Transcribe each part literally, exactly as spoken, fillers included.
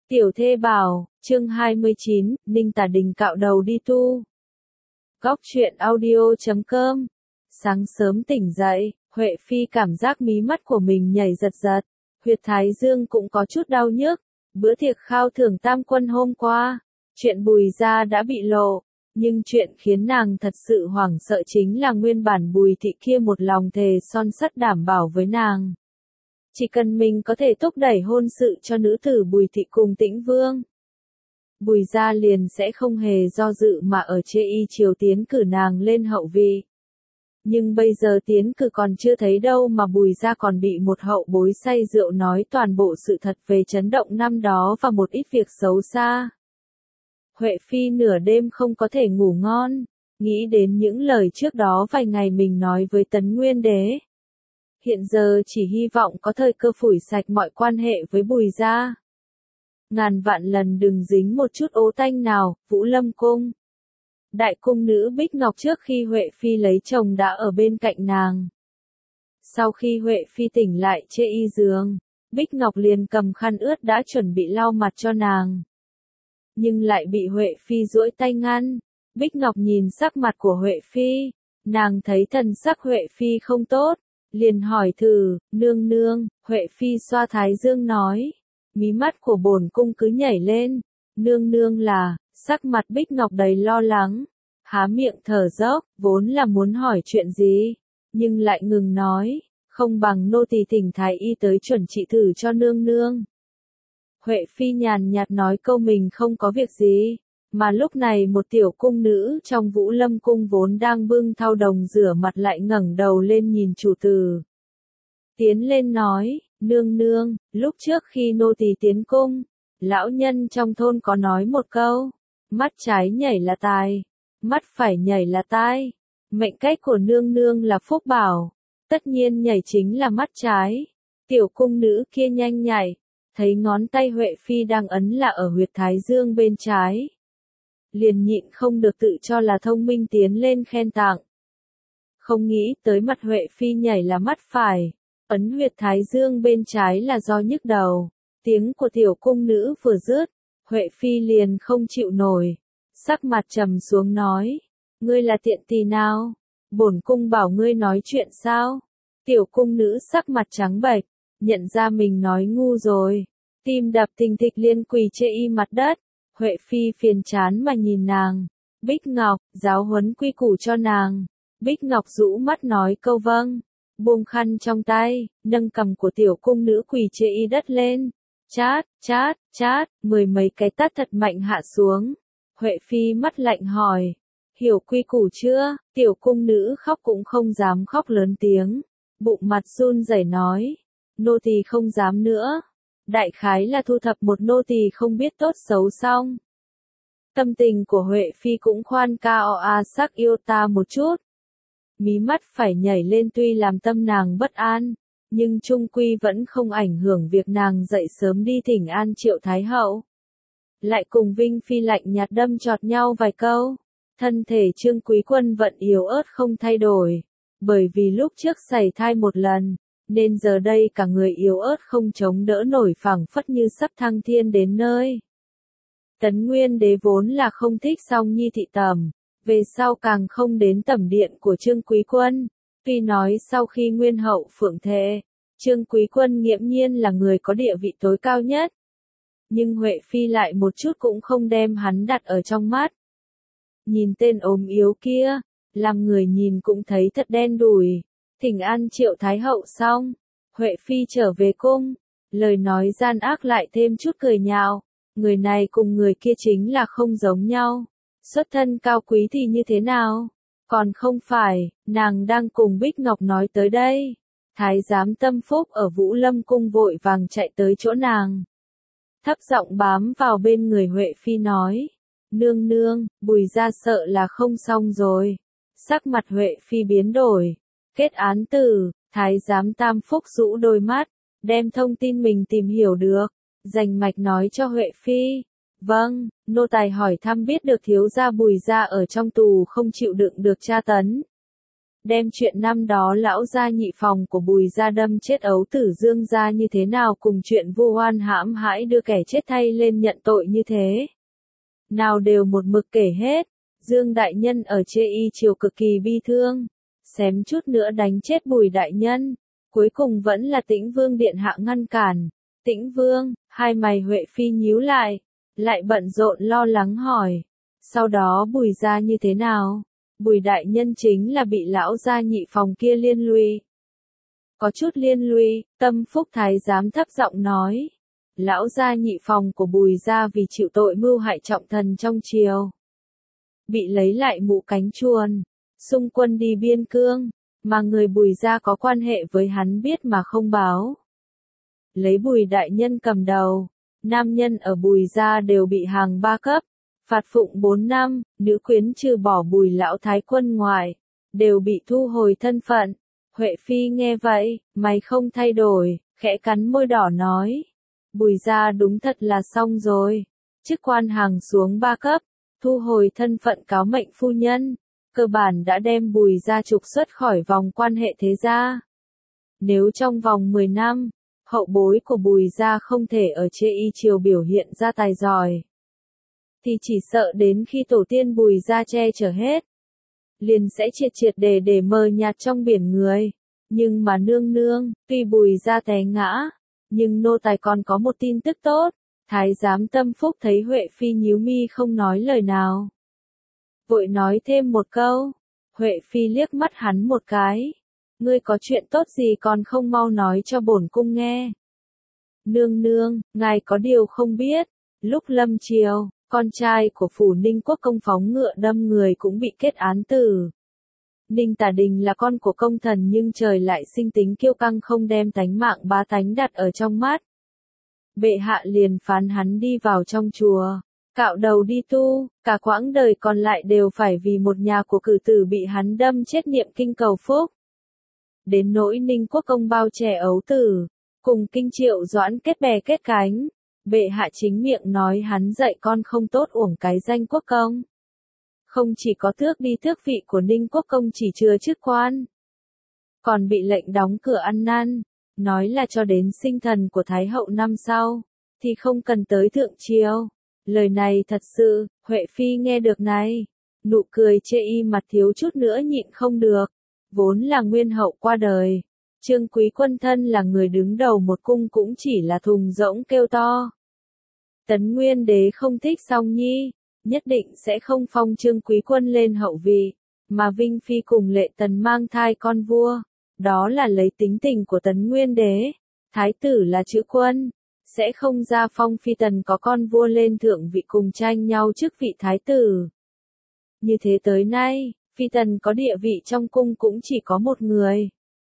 Tiểu thê bảo, chương hai mươi chín, Ninh Tả Đình cạo đầu đi tu. Góc truyện audio chấm com. Sáng sớm tỉnh dậy, Huệ Phi cảm giác mí mắt của mình nhảy giật giật, huyệt thái dương cũng có chút đau nhức. Bữa tiệc khao thưởng tam quân hôm qua, chuyện Bùi gia đã bị lộ, nhưng chuyện khiến nàng thật sự hoảng sợ chính là nguyên bản Bùi thị kia một lòng thề son sắt đảm bảo với nàng. Chỉ cần mình có thể thúc đẩy hôn sự cho nữ tử Bùi thị cùng Tĩnh Vương, Bùi gia liền sẽ không hề do dự mà ở chê y triều tiến cử nàng lên hậu vị. Nhưng bây giờ tiến cử còn chưa thấy đâu mà Bùi gia còn bị một hậu bối say rượu nói toàn bộ sự thật về chấn động năm đó và một ít việc xấu xa. Huệ Phi nửa đêm không có thể ngủ ngon, nghĩ đến những lời trước đó vài ngày mình nói với Tấn Nguyên Đế. Hiện giờ chỉ hy vọng có thời cơ phủi sạch mọi quan hệ với Bùi gia. Ngàn vạn lần đừng dính một chút ố tanh nào, Vũ Lâm Cung. Đại cung nữ Bích Ngọc trước khi Huệ Phi lấy chồng đã ở bên cạnh nàng. Sau khi Huệ Phi tỉnh lại chê y giường, Bích Ngọc liền cầm khăn ướt đã chuẩn bị lau mặt cho nàng. Nhưng lại bị Huệ Phi duỗi tay ngăn. Bích Ngọc nhìn sắc mặt của Huệ Phi, nàng thấy thần sắc Huệ Phi không tốt, liền hỏi thử, nương nương. Huệ Phi xoa thái dương nói, mí mắt của bổn cung cứ nhảy lên, nương nương là, sắc mặt Bích Ngọc đầy lo lắng, há miệng thở dốc, vốn là muốn hỏi chuyện gì, nhưng lại ngừng nói, không bằng nô tỳ thỉnh thái y tới chuẩn trị thử cho nương nương. Huệ Phi nhàn nhạt nói câu mình không có việc gì, mà lúc này một tiểu cung nữ trong Vũ Lâm Cung vốn đang bưng thau đồng rửa mặt lại ngẩng đầu lên nhìn chủ tử. Tiến lên nói, nương nương, lúc trước khi nô tỳ tiến cung, lão nhân trong thôn có nói một câu, mắt trái nhảy là tài, mắt phải nhảy là tai, mệnh cách của nương nương là phúc bảo, tất nhiên nhảy chính là mắt trái. Tiểu cung nữ kia nhanh nhảy, thấy ngón tay Huệ Phi đang ấn là ở huyệt thái dương bên trái. Liền nhịn không được tự cho là thông minh tiến lên khen tặng. Không nghĩ tới mặt Huệ Phi nhảy là mắt phải, ấn huyệt thái dương bên trái là do nhức đầu. Tiếng của tiểu cung nữ vừa dứt, Huệ Phi liền không chịu nổi, sắc mặt trầm xuống nói, ngươi là tiện tỳ nào? Bổn cung bảo ngươi nói chuyện sao? Tiểu cung nữ sắc mặt trắng bệch, nhận ra mình nói ngu rồi, tim đập thình thịch liên quỳ chê y mặt đất. Huệ Phi phiền chán mà nhìn nàng, Bích Ngọc, giáo huấn quy củ cho nàng. Bích Ngọc rũ mắt nói câu vâng, buông khăn trong tay, nâng cằm của tiểu cung nữ quỳ chê y đất lên, chát, chát, chát, mười mấy cái tát thật mạnh hạ xuống. Huệ Phi mắt lạnh hỏi, hiểu quy củ chưa? Tiểu cung nữ khóc cũng không dám khóc lớn tiếng, bụng mặt run rẩy nói, nô tỳ không dám nữa. Đại khái là thu thập một nô tỳ không biết tốt xấu xong. Tâm tình của Huệ Phi cũng khoan cao a sắc yêu ta một chút. Mí mắt phải nhảy lên tuy làm tâm nàng bất an, nhưng chung quy vẫn không ảnh hưởng việc nàng dậy sớm đi thỉnh an Triệu Thái Hậu. Lại cùng Vinh Phi lạnh nhạt đâm chọt nhau vài câu. Thân thể Trương Quý Quân vẫn yếu ớt không thay đổi, bởi vì lúc trước sảy thai một lần, nên giờ đây cả người yếu ớt không chống đỡ nổi phảng phất như sắp thăng thiên đến nơi. Tấn Nguyên Đế vốn là không thích Song Nhi thị tẩm, về sau càng không đến tẩm điện của Trương Quý Quân. Tuy nói sau khi Nguyên Hậu phượng thệ, Trương Quý Quân nghiễm nhiên là người có địa vị tối cao nhất. Nhưng Huệ Phi lại một chút cũng không đem hắn đặt ở trong mắt. Nhìn tên ốm yếu kia, làm người nhìn cũng thấy thật đen đủi. Thỉnh an Triệu Thái Hậu xong, Huệ Phi trở về cung, lời nói gian ác lại thêm chút cười nhạo, người này cùng người kia chính là không giống nhau, xuất thân cao quý thì như thế nào, còn không phải, nàng đang cùng Bích Ngọc nói tới đây. Thái giám Tâm Phúc ở Vũ Lâm Cung vội vàng chạy tới chỗ nàng, thấp giọng bám vào bên người Huệ Phi nói, nương nương, Bùi gia sợ là không xong rồi. Sắc mặt Huệ Phi biến đổi. Kết án tử, Thái giám Tam Phúc rũ đôi mắt, đem thông tin mình tìm hiểu được, rành mạch nói cho Huệ Phi. Vâng, nô tài hỏi thăm biết được thiếu gia Bùi gia ở trong tù không chịu đựng được tra tấn. đem chuyện năm đó lão gia nhị phòng của Bùi gia đâm chết ấu tử Dương gia như thế nào cùng chuyện vu oan hãm hãi đưa kẻ chết thay lên nhận tội như thế nào đều một mực kể hết. Dương đại nhân ở Chê Y Triều cực kỳ bi thương, xém chút nữa đánh chết Bùi đại nhân, cuối cùng vẫn là Tĩnh Vương điện hạ ngăn cản. Tĩnh Vương, hai mày Huệ Phi nhíu lại, lại bận rộn lo lắng hỏi, sau đó Bùi gia như thế nào? Bùi đại nhân chính là bị lão gia nhị phòng kia liên lụy. Có chút liên lụy, Tâm Phúc thái giám thấp giọng nói. Lão gia nhị phòng của Bùi gia vì chịu tội mưu hại trọng thần trong triều, bị lấy lại mũ cánh chuồn, xung quân đi biên cương, mà người Bùi gia có quan hệ với hắn biết mà không báo. Lấy Bùi đại nhân cầm đầu, nam nhân ở Bùi gia đều bị hàng ba cấp, phạt phụng bốn năm, nữ quyến trừ bỏ Bùi lão thái quân ngoài, đều bị thu hồi thân phận. Huệ Phi nghe vậy, mày không thay đổi, khẽ cắn môi đỏ nói. Bùi gia đúng thật là xong rồi, chức quan hàng xuống ba cấp, thu hồi thân phận cáo mệnh phu nhân, cơ bản đã đem Bùi gia trục xuất khỏi vòng quan hệ thế gia. Nếu trong vòng mười năm, hậu bối của Bùi gia không thể ở Chê Y Triều biểu hiện ra tài giỏi, thì chỉ sợ đến khi tổ tiên Bùi gia che chở hết, liền sẽ triệt triệt để để mờ nhạt trong biển người. Nhưng mà nương nương, tuy Bùi gia té ngã, nhưng nô tài còn có một tin tức tốt. Thái giám Tâm Phúc thấy Huệ Phi nhíu mi không nói lời nào, vội nói thêm một câu. Huệ Phi liếc mắt hắn một cái. Ngươi có chuyện tốt gì còn không mau nói cho bổn cung nghe. Nương nương, ngài có điều không biết, lúc lâm triều, con trai của phủ Ninh Quốc công phóng ngựa đâm người cũng bị kết án tử. Ninh Tả Đình là con của công thần nhưng trời lại sinh tính kiêu căng không đem tánh mạng bá tánh đặt ở trong mắt. Bệ hạ liền phán hắn đi vào trong chùa, cạo đầu đi tu, cả quãng đời còn lại đều phải vì một nhà của cử tử bị hắn đâm chết niệm kinh cầu phúc. Đến nỗi Ninh Quốc công bao che ấu tử, cùng Kinh Triệu Doãn kết bè kết cánh, bệ hạ chính miệng nói hắn dạy con không tốt uổng cái danh quốc công. Không chỉ có tước đi tước vị của Ninh Quốc công chỉ chừa chức quan, còn bị lệnh đóng cửa ăn năn, nói là cho đến sinh thần của Thái hậu năm sau, thì không cần tới thượng triều. Lời này thật sự, Huệ Phi nghe được này, nụ cười chê y mặt thiếu chút nữa nhịn không được. Vốn là nguyên hậu qua đời, Trương Quý Quân thân là người đứng đầu một cung cũng chỉ là thùng rỗng kêu to. Tấn Nguyên Đế không thích Song Nhi, nhất định sẽ không phong Trương Quý Quân lên hậu vị, mà Vinh Phi cùng Lệ Tần mang thai con vua, đó là lấy tính tình của Tấn Nguyên Đế. Thái tử là chữ quân, sẽ không ra phong Phi Tần có con vua lên thượng vị cùng tranh nhau chức vị thái tử. Như thế tới nay, Phi Tần có địa vị trong cung cũng chỉ có một người.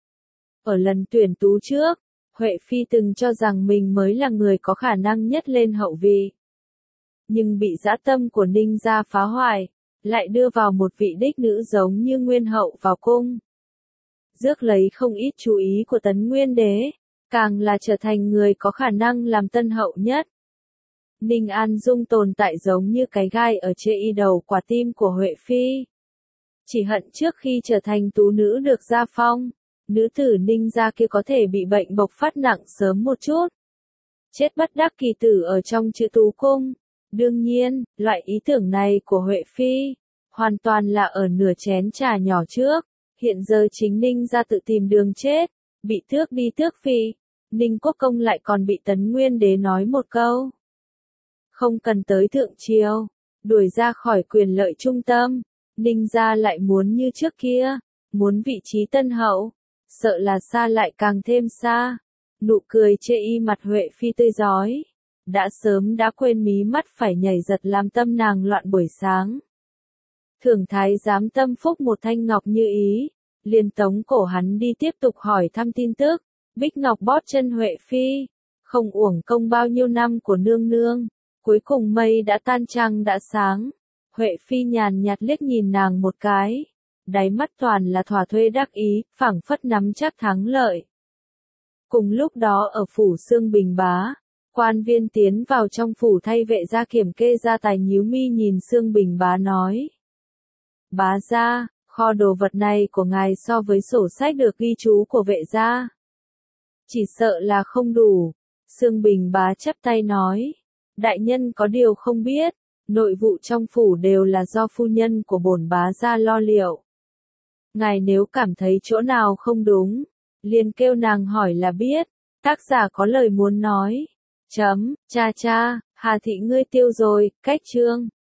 Ở lần tuyển tú trước, Huệ Phi từng cho rằng mình mới là người có khả năng nhất lên hậu vị. Nhưng bị dã tâm của Ninh gia phá hoại, lại đưa vào một vị đích nữ giống như Nguyên hậu vào cung. Rước lấy không ít chú ý của Tấn Nguyên Đế, càng là trở thành người có khả năng làm tân hậu nhất. Ninh An Dung tồn tại giống như cái gai ở chê y đầu quả tim của Huệ Phi. Chỉ hận trước khi trở thành tú nữ được gia phong, nữ tử Ninh gia kia có thể bị bệnh bộc phát nặng sớm một chút. Chết bất đắc kỳ tử ở trong chữ tú cung. Đương nhiên, loại ý tưởng này của Huệ Phi, hoàn toàn là ở nửa chén trà nhỏ trước. Hiện giờ chính Ninh gia tự tìm đường chết, bị tước đi tước phi. Ninh Quốc công lại còn bị Tấn Nguyên Đế nói một câu. Không cần tới thượng triều, đuổi ra khỏi quyền lợi trung tâm. Ninh gia lại muốn như trước kia, muốn vị trí tân hậu, sợ là xa lại càng thêm xa. Nụ cười chê y mặt Huệ Phi tươi rói, đã sớm đã quên mí mắt phải nhảy giật làm tâm nàng loạn buổi sáng. Thưởng thái giám Tâm Phúc một thanh ngọc như ý, liền tống cổ hắn đi tiếp tục hỏi thăm tin tức. Bích ngọc bóp chân Huệ Phi, không uổng công bao nhiêu năm của nương nương. Cuối cùng mây đã tan trăng đã sáng. Huệ Phi nhàn nhạt liếc nhìn nàng một cái, đáy mắt toàn là thỏa thuê đắc ý, phảng phất nắm chắc thắng lợi. Cùng lúc đó ở phủ Xương Bình Bá, quan viên tiến vào trong phủ thay vệ gia kiểm kê gia tài nhíu mi nhìn Xương Bình Bá nói. Bá gia, Kho đồ vật này của ngài so với sổ sách được ghi chú của vệ gia, chỉ sợ là không đủ. Sương Bình Bá chắp tay nói, đại nhân có điều không biết, nội vụ trong phủ đều là do phu nhân của bổn bá gia lo liệu. Ngài nếu cảm thấy chỗ nào không đúng, liền kêu nàng hỏi là biết. Tác giả có lời muốn nói. Chấm, cha cha, Hà thị ngươi tiêu rồi, cách chương.